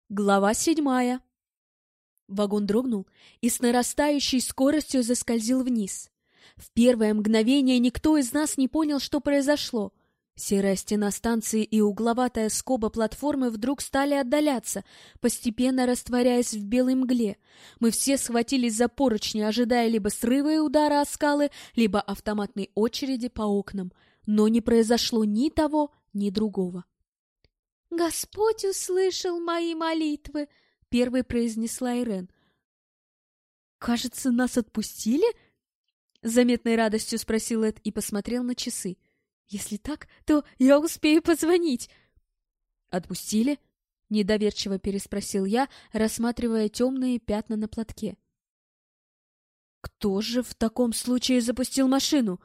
Глава 7. Вагон дрогнул и с нарастающей скоростью заскользил вниз. В первое мгновение никто из нас не понял, что произошло. Серая стена станции и угловатая скоба платформы вдруг стали отдаляться, постепенно растворяясь в белой мгле. Мы все схватились за поручни, ожидая либо срыва и удара о скалы, либо автоматной очереди по окнам. Но не произошло ни того, ни другого. «Господь услышал мои молитвы!» — первой произнесла Ирен. «Кажется, нас отпустили?» — с заметной радостью спросил Эд и посмотрел на часы. «Если так, то я успею позвонить». «Отпустили?» — недоверчиво переспросил я, рассматривая темные пятна на платке. «Кто же в таком случае запустил машину?»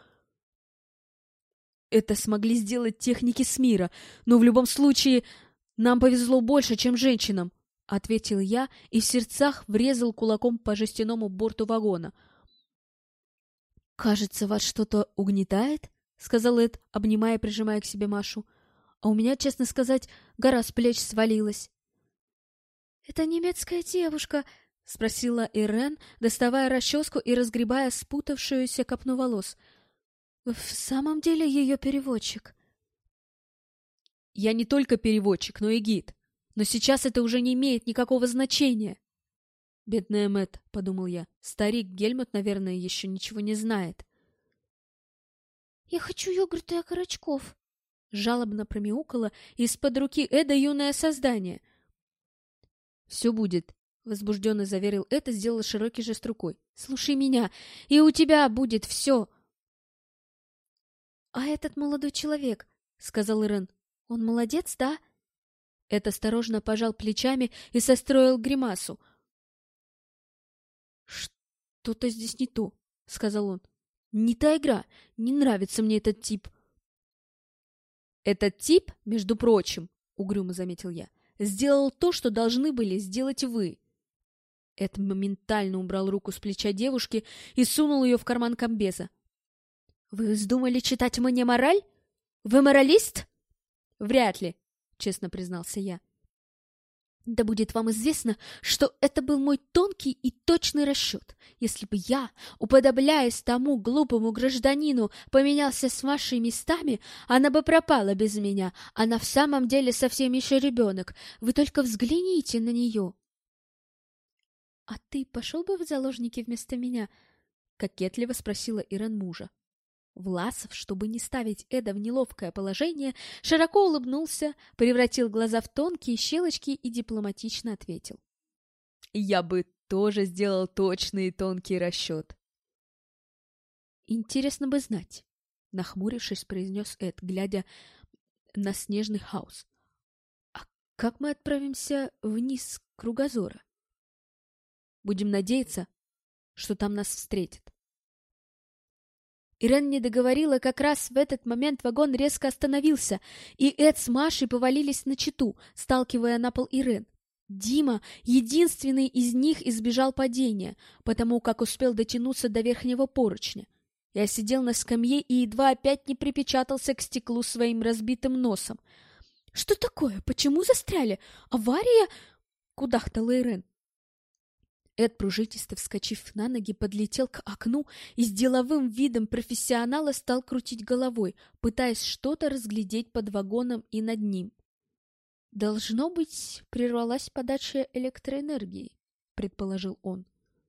Это смогли сделать техники с мира, но в любом случае нам повезло больше, чем женщинам, — ответил я и в сердцах врезал кулаком по жестяному борту вагона. — Кажется, вас что-то угнетает, — сказал Эд, обнимая и прижимая к себе Машу. — А у меня, честно сказать, гора с плеч свалилась. — Это немецкая девушка, — спросила Ирен, доставая расческу и разгребая спутавшуюся копну волос. — Вы в самом деле ее переводчик? Я не только переводчик, но и гид. Но сейчас это уже не имеет никакого значения. Бедная Мэтт, — подумал я. Старик Гельмут, наверное, еще ничего не знает. Я хочу йогурта и окорочков, — жалобно промяукала из-под руки Эда юное создание. Все будет, — возбужденно заверил Эд и сделал широкий жест рукой. Слушай меня, и у тебя будет все. — А этот молодой человек, — сказал Ирен, — он молодец, да? Эд осторожно пожал плечами и состроил гримасу. — Что-то здесь не то, — сказал он. — Не та игра, не нравится мне этот тип. — Этот тип, между прочим, — угрюмо заметил я, — сделал то, что должны были сделать вы. Эд моментально убрал руку с плеча девушки и сунул ее в карман комбеза. «Вы вздумали читать мне мораль? Вы моралист?» «Вряд ли», — честно признался я. «Да будет вам известно, что это был мой тонкий и точный расчет. Если бы я, уподобляясь тому глупому гражданину, поменялся с вашими местами, она бы пропала без меня. Она в самом деле совсем еще ребенок. Вы только взгляните на нее». «А ты пошел бы в заложники вместо меня?» — кокетливо спросила Ирен мужа. Власов, чтобы не ставить Эда в неловкое положение, широко улыбнулся, превратил глаза в тонкие щелочки и дипломатично ответил. «Я бы тоже сделал точный и тонкий расчет». «Интересно бы знать», — нахмурившись, произнес Эд, глядя на снежный хаос. «А как мы отправимся вниз с кругозора? Будем надеяться, что там нас встретят». Ирен не договорила, как раз в этот момент вагон резко остановился, и Эд с Машей повалились на чету, сталкивая на пол Ирен. Дима, единственный из них, избежал падения, потому как успел дотянуться до верхнего поручня. Я сидел на скамье и едва опять не припечатался к стеклу своим разбитым носом. — Что такое? Почему застряли? Авария? — кудахтала Ирен. Эд, пружинисто вскочив на ноги, подлетел к окну и с деловым видом профессионала стал крутить головой, пытаясь что-то разглядеть под вагоном и над ним. «Должно быть, прервалась подача электроэнергии», — предположил он.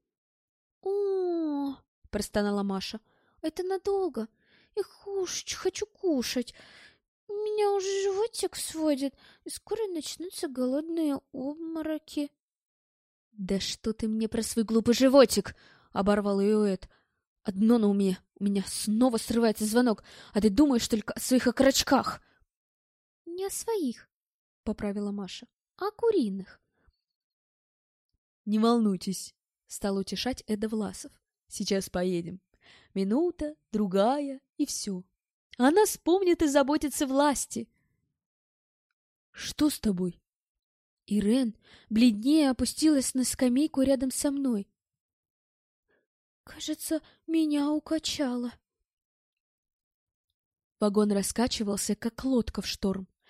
«О, — простонала Маша, — это надолго. И хочу кушать. Меня уже животик сводит, и скоро начнутся голодные обмороки». «Да что ты мне про свой глупый животик!» — оборвал ее Эд. «Одно на уме. У меня снова срывается звонок, а ты думаешь только о своих окорочках!» «Не о своих», — поправила Маша, — «а о куриных». «Не волнуйтесь», — стал утешать Эда Власов. «Сейчас поедем. Минута, другая, и все. Она вспомнит и заботится власти». «Что с тобой?» Ирен бледнее опустилась на скамейку рядом со мной. «Кажется, меня укачало». Вагон раскачивался, как лодка в шторм.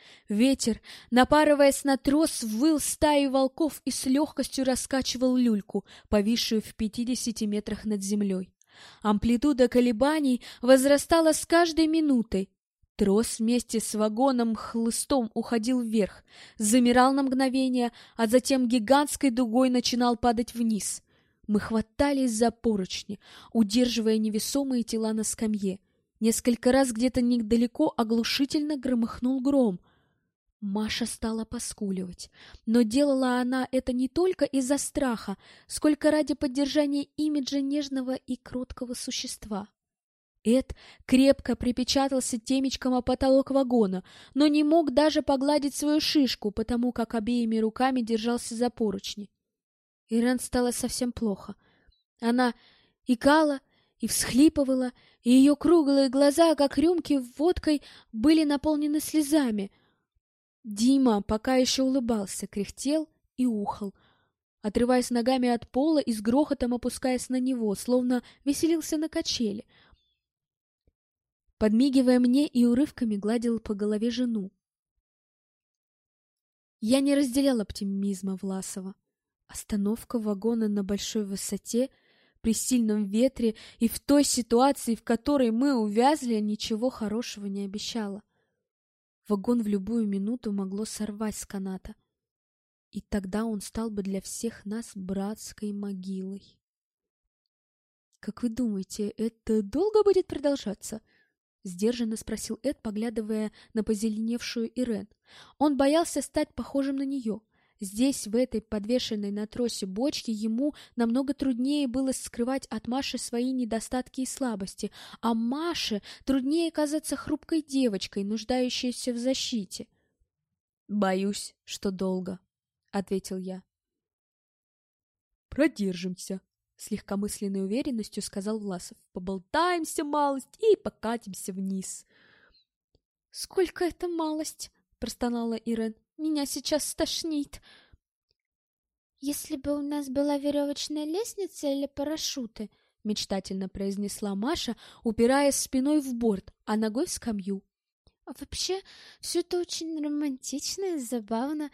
Ветер, напарываясь на трос, выл стаей волков и с легкостью раскачивал люльку, повисшую в 50 метрах над землей. Амплитуда колебаний возрастала с каждой минутой. Трос вместе с вагоном хлыстом уходил вверх, замирал на мгновение, а затем гигантской дугой начинал падать вниз. Мы хватались за поручни, удерживая невесомые тела на скамье. Несколько раз где-то недалеко оглушительно громыхнул гром. Маша стала поскуливать, но делала она это не только из-за страха, сколько ради поддержания имиджа нежного и кроткого существа. Эд крепко припечатался темечком о потолок вагона, но не мог даже погладить свою шишку, потому как обеими руками держался за поручни. Ирен стало совсем плохо. Она икала и всхлипывала, и ее круглые глаза, как рюмки водкой, были наполнены слезами. Дима пока еще улыбался, кряхтел и ухал, отрываясь ногами от пола и с грохотом опускаясь на него, словно веселился на качели. Подмигивая мне и урывками гладил по голове жену. Я не разделял оптимизма Власова. Остановка вагона на большой высоте, при сильном ветре и в той ситуации, в которой мы увязли, ничего хорошего не обещала. Вагон в любую минуту могло сорвать с каната, и тогда он стал бы для всех нас братской могилой. «Как вы думаете, это долго будет продолжаться?» — сдержанно спросил Эд, поглядывая на позеленевшую Ирен. Он боялся стать похожим на нее. Здесь, в этой подвешенной на тросе бочке, ему намного труднее было скрывать от Маши свои недостатки и слабости, а Маше труднее казаться хрупкой девочкой, нуждающейся в защите. «Боюсь, что долго», — ответил я. «Продержимся», — с легкомысленной уверенностью сказал Власов. «Поболтаемся малость и покатимся вниз». «Сколько это малость?» — простонала Ирен. «Меня сейчас стошнит». «Если бы у нас была веревочная лестница или парашюты», — мечтательно произнесла Маша, упираясь спиной в борт, а ногой в скамью. «А вообще, все это очень романтично и забавно.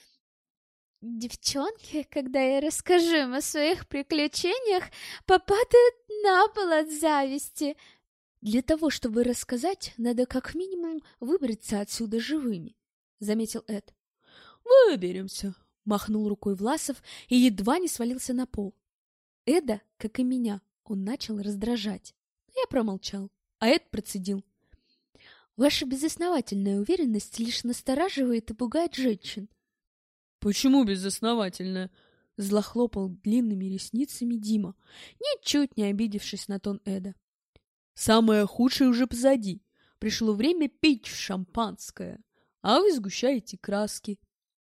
Девчонки, когда я расскажу им о своих приключениях, попадают на пол от зависти». «Для того, чтобы рассказать, надо как минимум выбраться отсюда живыми», — заметил Эд. «Выберемся», — махнул рукой Власов и едва не свалился на пол. Эда, как и меня, он начал раздражать. Я промолчал, а Эд процедил: «Ваша безосновательная уверенность лишь настораживает и пугает женщин». «Почему безосновательная?» — злохлопал длинными ресницами Дима, ничуть не обидевшись на тон Эда. «Самое худшее уже позади. Пришло время пить шампанское, а вы сгущаете краски».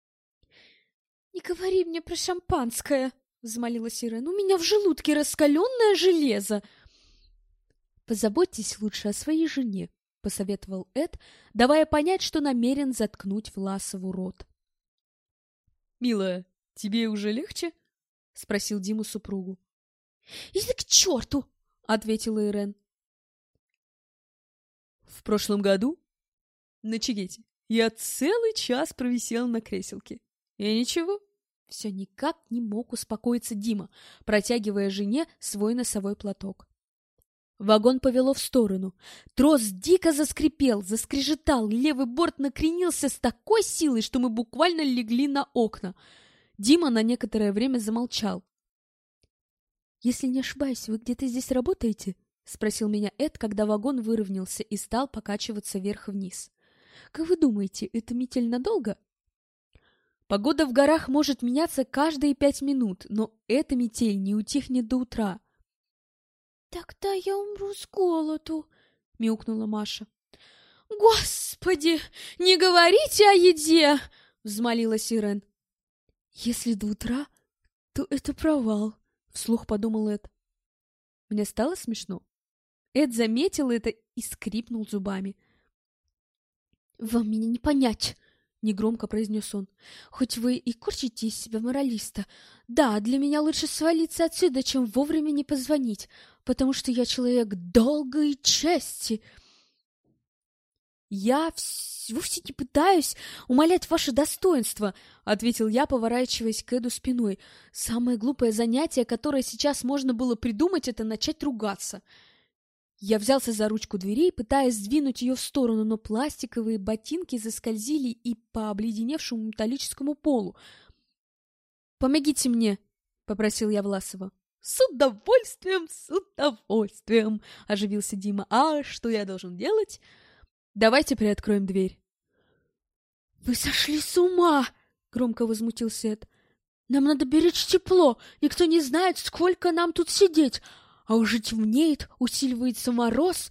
«Не говори мне про шампанское», — взмолилась Ирен. «У меня в желудке раскаленное железо». «Позаботьтесь лучше о своей жене», — посоветовал Эд, давая понять, что намерен заткнуть Власову рот. «Милая, тебе уже легче?» — спросил Дима супругу. «Иди к черту!» — ответила Ирен. «В прошлом году на Чигете я целый час провисел на креселке. И ничего». Все никак не мог успокоиться Дима, протягивая жене свой носовой платок. Вагон повело в сторону. Трос дико заскрипел, заскрежетал, левый борт накренился с такой силой, что мы буквально легли на окна. Дима на некоторое время замолчал. «Если не ошибаюсь, вы где-то здесь работаете?» — спросил меня Эд, когда вагон выровнялся и стал покачиваться вверх-вниз. «Как вы думаете, это метель надолго?» «Погода в горах может меняться каждые 5 минут, но эта метель не утихнет до утра». «Тогда я умру с голоду», — мяукнула Маша. «Господи, не говорите о еде!» — взмолилась Ирен. «Если до утра, то это провал», — вслух подумал Эд. Мне стало смешно. Эд заметил это и скрипнул зубами. «Вам меня не понять», — негромко произнес он. «Хоть вы и корчите из себя моралиста. Да, для меня лучше свалиться отсюда, чем вовремя не позвонить, потому что я человек долга и чести». «Я вовсе не пытаюсь умалять ваше достоинство», — ответил я, поворачиваясь к Эду спиной. «Самое глупое занятие, которое сейчас можно было придумать, это начать ругаться». Я взялся за ручку дверей, пытаясь сдвинуть ее в сторону, но пластиковые ботинки заскользили и по обледеневшему металлическому полу. «Помогите мне», — попросил я Власова. «С удовольствием, с удовольствием», — оживился Дима. «А что я должен делать?» «Давайте приоткроем дверь». «Вы сошли с ума!» — громко возмутился Эд. «Нам надо беречь тепло. Никто не знает, сколько нам тут сидеть. А уже темнеет, усиливается мороз».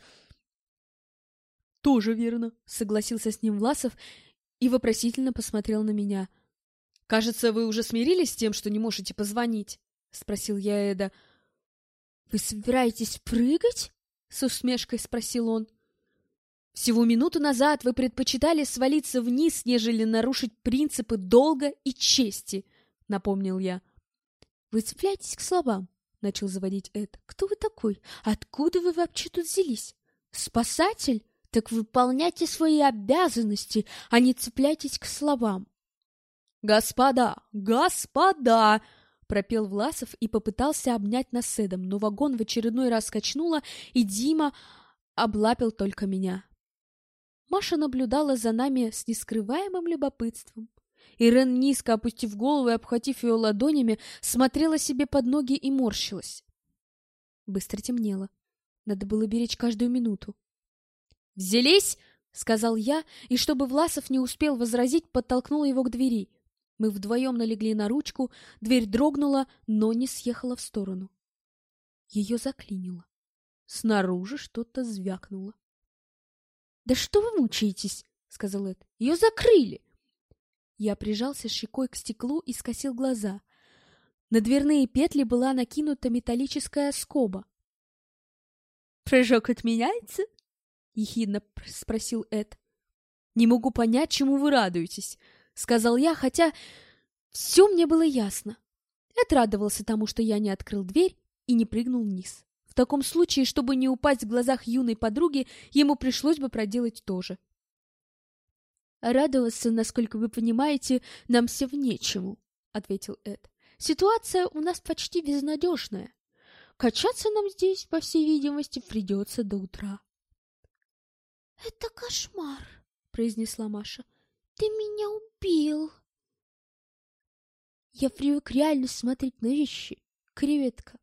«Тоже верно», — согласился с ним Власов и вопросительно посмотрел на меня. «Кажется, вы уже смирились с тем, что не можете позвонить?» — спросил я Эда. «Вы собираетесь прыгать?» — с усмешкой спросил он. «Всего минуту назад вы предпочитали свалиться вниз, нежели нарушить принципы долга и чести», — напомнил я. «Вы цепляетесь к словам», — начал заводить Эд. «Кто вы такой? Откуда вы вообще тут взялись? Спасатель? Так выполняйте свои обязанности, а не цепляйтесь к словам». «Господа, господа!» — пропел Власов и попытался обнять нас с Эдом, но вагон в очередной раз качнуло, и Дима облапил только меня. Маша наблюдала за нами с нескрываемым любопытством. Ирен, низко опустив голову и обхватив ее ладонями, смотрела себе под ноги и морщилась. Быстро темнело. Надо было беречь каждую минуту. «Взялись!» — сказал я, и, чтобы Власов не успел возразить, подтолкнул его к двери. Мы вдвоем налегли на ручку, дверь дрогнула, но не съехала в сторону. Ее заклинило. Снаружи что-то звякнуло. «Да что вы мучаетесь?» — сказал Эд. «Ее закрыли!» Я прижался щекой к стеклу и скосил глаза. На дверные петли была накинута металлическая скоба. «Прыжок отменяется?» — ехидно спросил Эд. «Не могу понять, чему вы радуетесь», — сказал я, хотя все мне было ясно. Эд радовался тому, что я не открыл дверь и не прыгнул вниз. В таком случае, чтобы не упасть в глазах юной подруги, ему пришлось бы проделать то же. «Радоваться, насколько вы понимаете, нам всем нечему», — ответил Эд. «Ситуация у нас почти безнадежная. Качаться нам здесь, по всей видимости, придется до утра». «Это кошмар», — произнесла Маша. «Ты меня убил». «Я привык реально смотреть на вещи, креветка».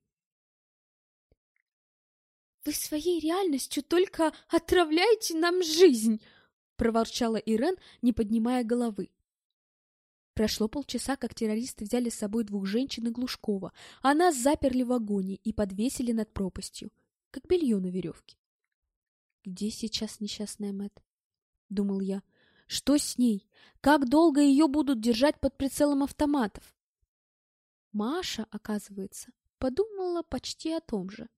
«Вы своей реальностью только отравляете нам жизнь», — проворчала Ирен, не поднимая головы. Прошло полчаса, как террористы взяли с собой 2 женщин и Глушкова, а нас заперли в вагоне и подвесили над пропастью, как белье на веревке. «Где сейчас несчастная Мэтт?» — думал я. «Что с ней? Как долго ее будут держать под прицелом автоматов?» Маша, оказывается, подумала почти о том же.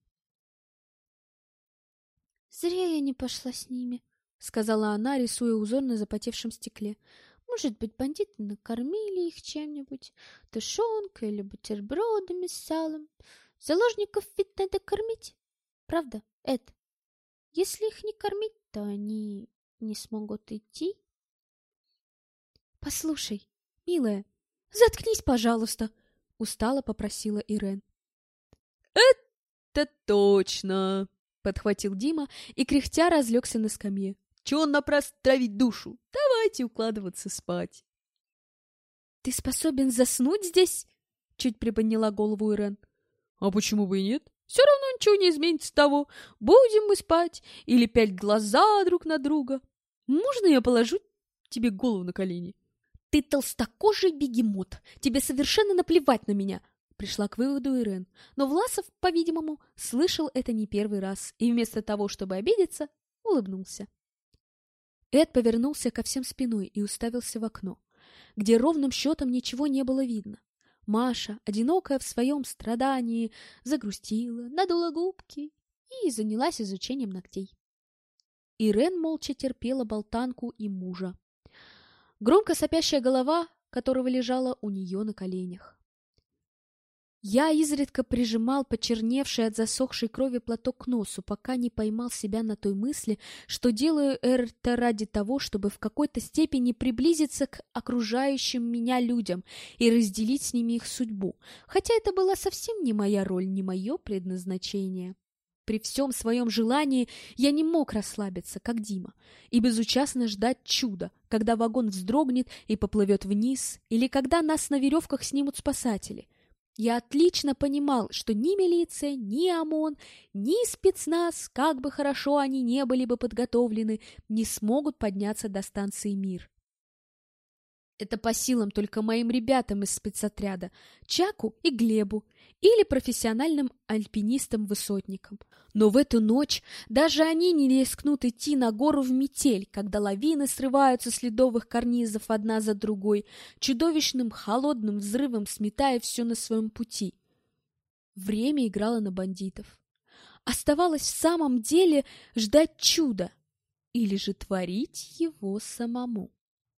«Зря я не пошла с ними», — сказала она, рисуя узор на запотевшем стекле. «Может быть, бандиты накормили их чем-нибудь, тушенкой или бутербродами с салом. Заложников ведь надо кормить, правда, Эд? Если их не кормить, то они не смогут идти». «Послушай, милая, заткнись, пожалуйста», — устало попросила Ирен. «Это точно!» — подхватил Дима и, кряхтя, разлегся на скамье. «Чего напрасно травить душу? Давайте укладываться спать». «Ты способен заснуть здесь?» — чуть приподняла голову Ирен. «А почему бы и нет? Все равно ничего не изменится с того, будем мы спать или пялить глаза друг на друга. Можно я положу тебе голову на колени?» «Ты толстокожий бегемот! Тебе совершенно наплевать на меня!» Пришла к выводу Ирен. Но Власов, по-видимому, слышал это не первый раз и вместо того, чтобы обидеться, улыбнулся. Эд повернулся ко всем спиной и уставился в окно, где ровным счетом ничего не было видно. Маша, одинокая в своем страдании, загрустила, надула губки и занялась изучением ногтей. Ирен молча терпела болтанку и мужа, громко сопящая голова которого лежала у нее на коленях. Я изредка прижимал почерневший от засохшей крови платок к носу, пока не поймал себя на той мысли, что делаю это ради того, чтобы в какой-то степени приблизиться к окружающим меня людям и разделить с ними их судьбу, хотя это была совсем не моя роль, не мое предназначение. При всем своем желании я не мог расслабиться, как Дима, и безучастно ждать чуда, когда вагон вздрогнет и поплывет вниз, или когда нас на веревках снимут спасатели. Я отлично понимал, что ни милиция, ни ОМОН, ни спецназ, как бы хорошо они не были бы подготовлены, не смогут подняться до станции «Мир». Это по силам только моим ребятам из спецотряда, Чаку и Глебу, или профессиональным альпинистам-высотникам. Но в эту ночь даже они не рискнут идти на гору в метель, когда лавины срываются с ледовых карнизов одна за другой, чудовищным холодным взрывом сметая все на своем пути. Время играло на бандитов. Оставалось в самом деле ждать чуда или же творить его самому.